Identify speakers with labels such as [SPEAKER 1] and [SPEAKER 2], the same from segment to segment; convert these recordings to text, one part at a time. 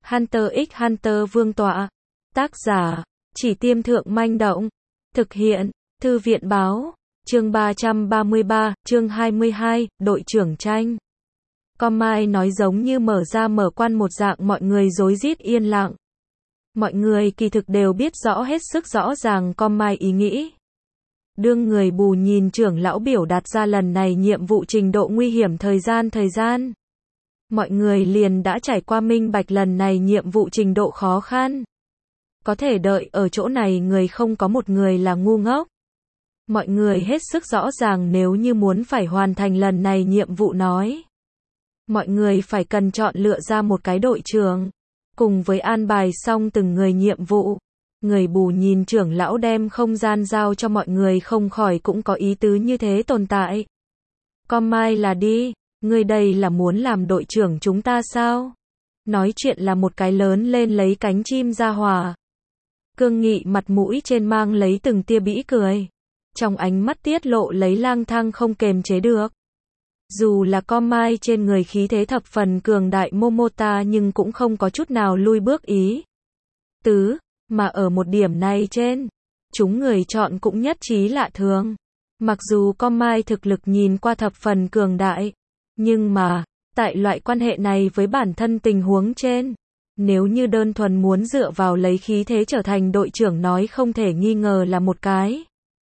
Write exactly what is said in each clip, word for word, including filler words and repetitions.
[SPEAKER 1] Hunter x Hunter Vương tọa. Tác giả, Chỉ Tiêm Thượng Manh Động. Thực hiện, Thư viện Báo. Chương ba trăm ba mươi ba, chương hai mươi hai, đội trưởng tranh. Con Mai nói giống như mở ra mở quan một dạng, mọi người rối rít yên lặng. Mọi người kỳ thực đều biết rõ hết sức rõ ràng con Mai ý nghĩ. Đương người bù nhìn trưởng lão biểu đạt ra lần này nhiệm vụ trình độ nguy hiểm thời gian thời gian. Mọi người liền đã trải qua minh bạch lần này nhiệm vụ trình độ khó khăn. Có thể đợi ở chỗ này người không có một người là ngu ngốc. Mọi người hết sức rõ ràng nếu như muốn phải hoàn thành lần này nhiệm vụ nói. Mọi người phải cần chọn lựa ra một cái đội trưởng. Cùng với an bài xong từng người nhiệm vụ. Người bù nhìn trưởng lão đem không gian giao cho mọi người không khỏi cũng có ý tứ như thế tồn tại. Con Mai là đi, người đây là muốn làm đội trưởng chúng ta sao? Nói chuyện là một cái lớn lên lấy cánh chim ra hòa. Cương nghị mặt mũi trên mang lấy từng tia bĩ cười. Trong ánh mắt tiết lộ lấy lang thang không kềm chế được. Dù là con Mai trên người khí thế thập phần cường đại Momota nhưng cũng không có chút nào lui bước ý tứ, mà ở một điểm này trên, chúng người chọn cũng nhất trí lạ thường. Mặc dù con Mai thực lực nhìn qua thập phần cường đại, nhưng mà, tại loại quan hệ này với bản thân tình huống trên, nếu như đơn thuần muốn dựa vào lấy khí thế trở thành đội trưởng nói không thể nghi ngờ là một cái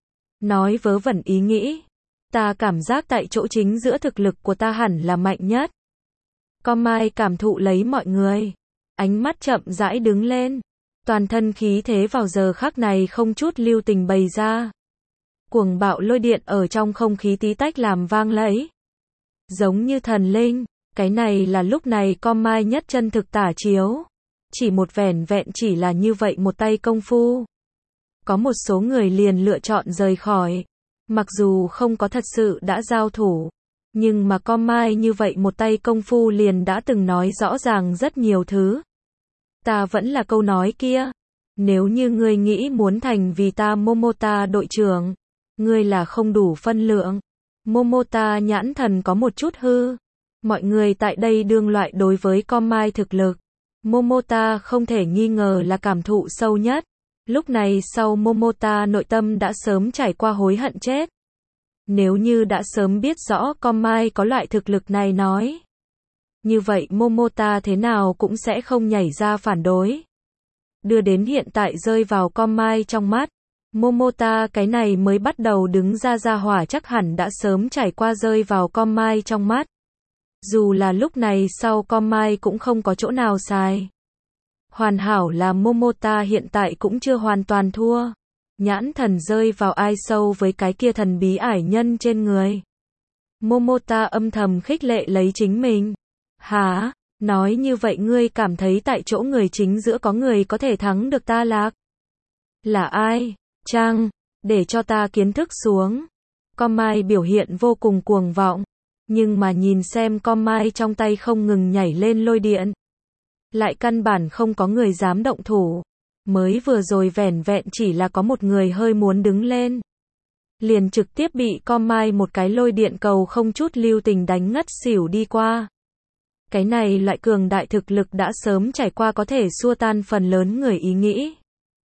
[SPEAKER 1] nói vớ vẩn ý nghĩ. Ta cảm giác tại chỗ chính giữa thực lực của ta hẳn là mạnh nhất. Con Mai cảm thụ lấy mọi người. Ánh mắt chậm rãi đứng lên. Toàn thân khí thế vào giờ khắc này không chút lưu tình bày ra. Cuồng bạo lôi điện ở trong không khí tí tách làm vang lấy. Giống như thần linh. Cái này là lúc này con Mai nhất chân thực tả chiếu. Chỉ một vẻn vẹn chỉ là như vậy một tay công phu. Có một số người liền lựa chọn rời khỏi. Mặc dù không có thật sự đã giao thủ, nhưng mà con Mai như vậy một tay công phu liền đã từng nói rõ ràng rất nhiều thứ. Ta vẫn là câu nói kia, nếu như ngươi nghĩ muốn thành vì ta Momota đội trưởng, ngươi là không đủ phân lượng. Momota nhãn thần có một chút hư. Mọi người tại đây đương loại đối với con Mai thực lực. Momota không thể nghi ngờ là cảm thụ sâu nhất. Lúc này sau Momota nội tâm đã sớm trải qua hối hận chết. Nếu như đã sớm biết rõ con Mai có loại thực lực này nói. Như vậy Momota thế nào cũng sẽ không nhảy ra phản đối. Đưa đến hiện tại rơi vào con Mai trong mắt. Momota cái này mới bắt đầu đứng ra ra hỏa chắc hẳn đã sớm trải qua rơi vào con Mai trong mắt. Dù là lúc này sau con Mai cũng không có chỗ nào sai. Hoàn hảo là Momota hiện tại cũng chưa hoàn toàn thua. Nhãn thần rơi vào ai sâu với cái kia thần bí ải nhân trên người. Momota âm thầm khích lệ lấy chính mình. Hả? Nói như vậy ngươi cảm thấy tại chỗ người chính giữa có người có thể thắng được ta lạc? Là ai? Chăng? Để cho ta kiến thức xuống. Con Mai biểu hiện vô cùng cuồng vọng. Nhưng mà nhìn xem con Mai trong tay không ngừng nhảy lên lôi điện. Lại căn bản không có người dám động thủ. Mới vừa rồi vẻn vẹn chỉ là có một người hơi muốn đứng lên. Liền trực tiếp bị con Mai một cái lôi điện cầu không chút lưu tình đánh ngất xỉu đi qua. Cái này loại cường đại thực lực đã sớm trải qua có thể xua tan phần lớn người ý nghĩ.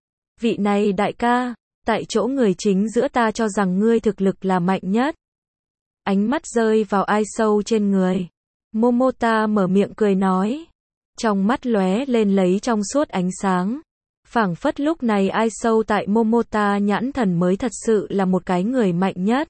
[SPEAKER 1] Vị này đại ca, tại chỗ người chính giữa ta cho rằng ngươi thực lực là mạnh nhất. Ánh mắt rơi vào ai sâu trên người. Momota mở miệng cười nói. Trong mắt lóe lên lấy trong suốt ánh sáng. Phảng phất lúc này ai sâu tại Momota nhãn thần mới thật sự là một cái người mạnh nhất.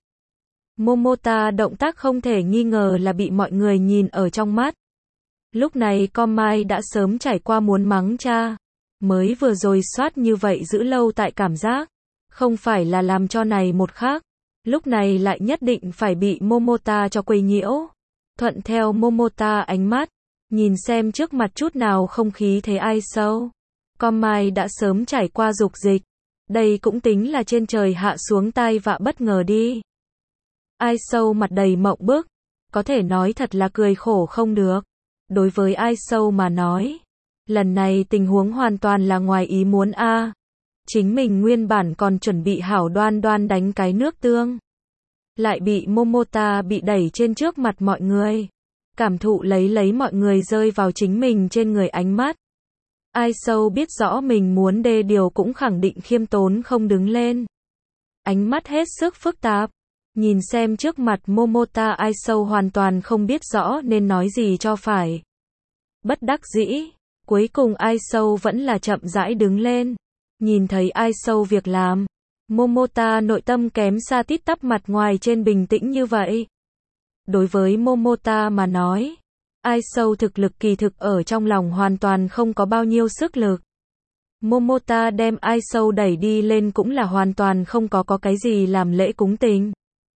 [SPEAKER 1] Momota động tác không thể nghi ngờ là bị mọi người nhìn ở trong mắt. Lúc này con Mai đã sớm trải qua muốn mắng cha. Mới vừa rồi soát như vậy giữ lâu tại cảm giác. Không phải là làm cho này một khác. Lúc này lại nhất định phải bị Momota cho quấy nhiễu. Thuận theo Momota ánh mắt. Nhìn xem trước mặt chút nào không khí thế ai sâu. Con Mai đã sớm trải qua dục dịch. Đây cũng tính là trên trời hạ xuống tai vạ bất ngờ đi. Ai sâu mặt đầy mộng bức. Có thể nói thật là cười khổ không được. Đối với ai sâu mà nói. Lần này tình huống hoàn toàn là ngoài ý muốn a. À. Chính mình nguyên bản còn chuẩn bị hảo đoan đoan đánh cái nước tương. Lại bị Momota bị đẩy trên trước mặt mọi người. Cảm thụ lấy lấy mọi người rơi vào chính mình trên người ánh mắt. Ai Sâu biết rõ mình muốn đê điều cũng khẳng định khiêm tốn không đứng lên. Ánh mắt hết sức phức tạp. Nhìn xem trước mặt Momota, Ai Sâu hoàn toàn không biết rõ nên nói gì cho phải. Bất đắc dĩ, cuối cùng Ai Sâu vẫn là chậm rãi đứng lên. Nhìn thấy Ai Sâu việc làm, Momota nội tâm kém xa tít tắp, mặt ngoài trên bình tĩnh như vậy. Đối với Momota mà nói, Ai Sâu thực lực kỳ thực ở trong lòng hoàn toàn không có bao nhiêu sức lực. Momota đem Ai Sâu đẩy đi lên cũng là hoàn toàn không có có cái gì làm lễ cúng tình.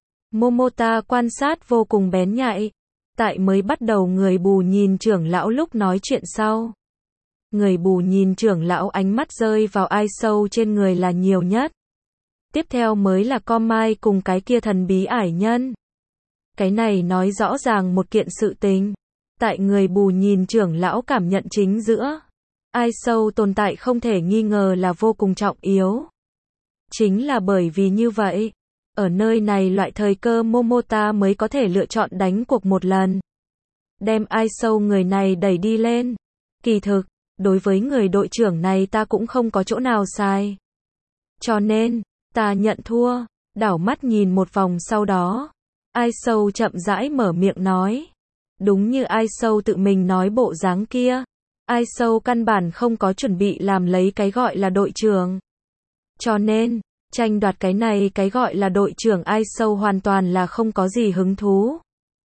[SPEAKER 1] Momota quan sát vô cùng bén nhạy. Tại mới bắt đầu người bù nhìn trưởng lão lúc nói chuyện sau. Người bù nhìn trưởng lão ánh mắt rơi vào Ai Sâu trên người là nhiều nhất. Tiếp theo mới là Com Mai cùng cái kia thần bí ải nhân. Cái này nói rõ ràng một kiện sự tình. Tại người bù nhìn trưởng lão cảm nhận chính giữa Ai Sâu tồn tại không thể nghi ngờ là vô cùng trọng yếu. Chính là bởi vì như vậy, ở nơi này loại thời cơ Momota mới có thể lựa chọn đánh cuộc một lần. Đem Ai Sâu người này đẩy đi lên. Kỳ thực, đối với người đội trưởng này ta cũng không có chỗ nào sai. Cho nên, ta nhận thua. Đảo mắt nhìn một vòng sau đó, Ai Sâu chậm rãi mở miệng nói. Đúng như Ai Sâu tự mình nói bộ dáng kia. Ai Sâu căn bản không có chuẩn bị làm lấy cái gọi là đội trưởng. Cho nên, tranh đoạt cái này cái gọi là đội trưởng Ai Sâu hoàn toàn là không có gì hứng thú.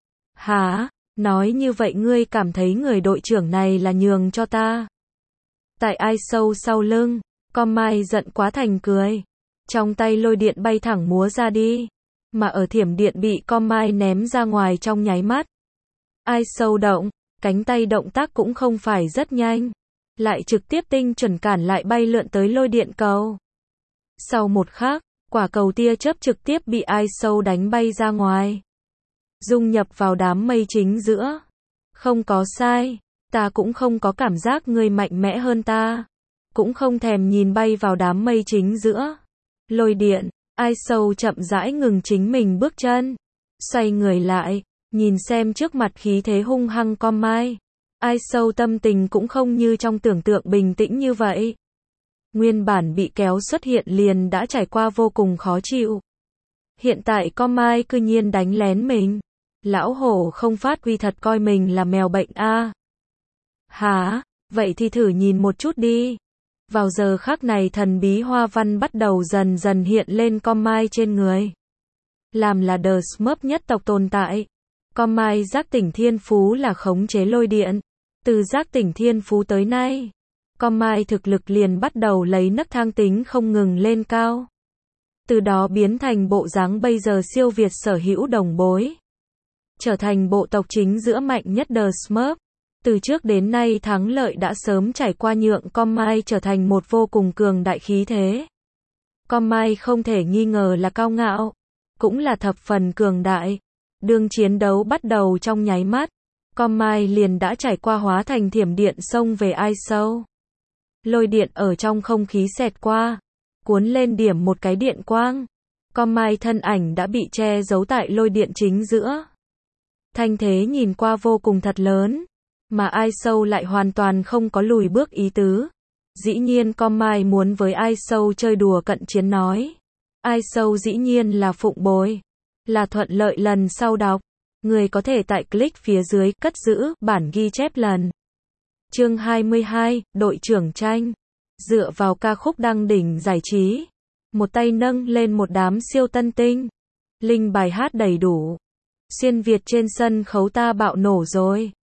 [SPEAKER 1] Hả? Nói như vậy ngươi cảm thấy người đội trưởng này là nhường cho ta? Tại Ai Sâu sau lưng, Com Mai giận quá thành cười. Trong tay lôi điện bay thẳng múa ra đi. Mà ở thiểm điện bị Com Mai ném ra ngoài trong nháy mắt. Ai Sâu động, cánh tay động tác cũng không phải rất nhanh. Lại trực tiếp tinh chuẩn cản lại bay lượn tới lôi điện cầu. Sau một khắc, quả cầu tia chớp trực tiếp bị Ai Sâu đánh bay ra ngoài. Dung nhập vào đám mây chính giữa. Không có sai, ta cũng không có cảm giác ngươi mạnh mẽ hơn ta. Cũng không thèm nhìn bay vào đám mây chính giữa. Lôi điện, Ai Sâu chậm rãi ngừng chính mình bước chân. Xoay người lại, nhìn xem trước mặt khí thế hung hăng Com Mai. Ai Sâu tâm tình cũng không như trong tưởng tượng bình tĩnh như vậy. Nguyên bản bị kéo xuất hiện liền đã trải qua vô cùng khó chịu. Hiện tại Com Mai cư nhiên đánh lén mình. Lão hổ không phát huy thật coi mình là mèo bệnh a. À. Hả? Vậy thì thử nhìn một chút đi. Vào giờ khắc này thần bí hoa văn bắt đầu dần dần hiện lên Com Mai trên người. Làm là The Smurf nhất tộc tồn tại. Com Mai giác tỉnh thiên phú là khống chế lôi điện. Từ giác tỉnh thiên phú tới nay, Com Mai thực lực liền bắt đầu lấy nấc thang tính không ngừng lên cao. Từ đó biến thành bộ dáng bây giờ siêu việt sở hữu đồng bối. Trở thành bộ tộc chính giữa mạnh nhất The Smurf. Từ trước đến nay thắng lợi đã sớm trải qua nhượng Com Mai trở thành một vô cùng cường đại khí thế. Com Mai không thể nghi ngờ là cao ngạo, cũng là thập phần cường đại. Đương chiến đấu bắt đầu trong nháy mắt, Com Mai liền đã trải qua hóa thành thiểm điện xông về Ai Sâu. Lôi điện ở trong không khí xẹt qua, cuốn lên điểm một cái điện quang. Com Mai thân ảnh đã bị che giấu tại lôi điện chính giữa. Thanh thế nhìn qua vô cùng thật lớn, mà Ai Sâu lại hoàn toàn không có lùi bước ý tứ. Dĩ nhiên Com Mai muốn với Ai Sâu chơi đùa cận chiến nói. Ai Sâu dĩ nhiên là phụng bồi, là thuận lợi lần sau đọc. Người có thể tại click phía dưới cất giữ bản ghi chép lần. Chương hai mươi hai, đội trưởng tranh. Dựa vào ca khúc đăng đỉnh giải trí, một tay nâng lên một đám siêu tân tinh. Linh bài hát đầy đủ. Xuyên Việt trên sân khấu ta bạo nổ rồi.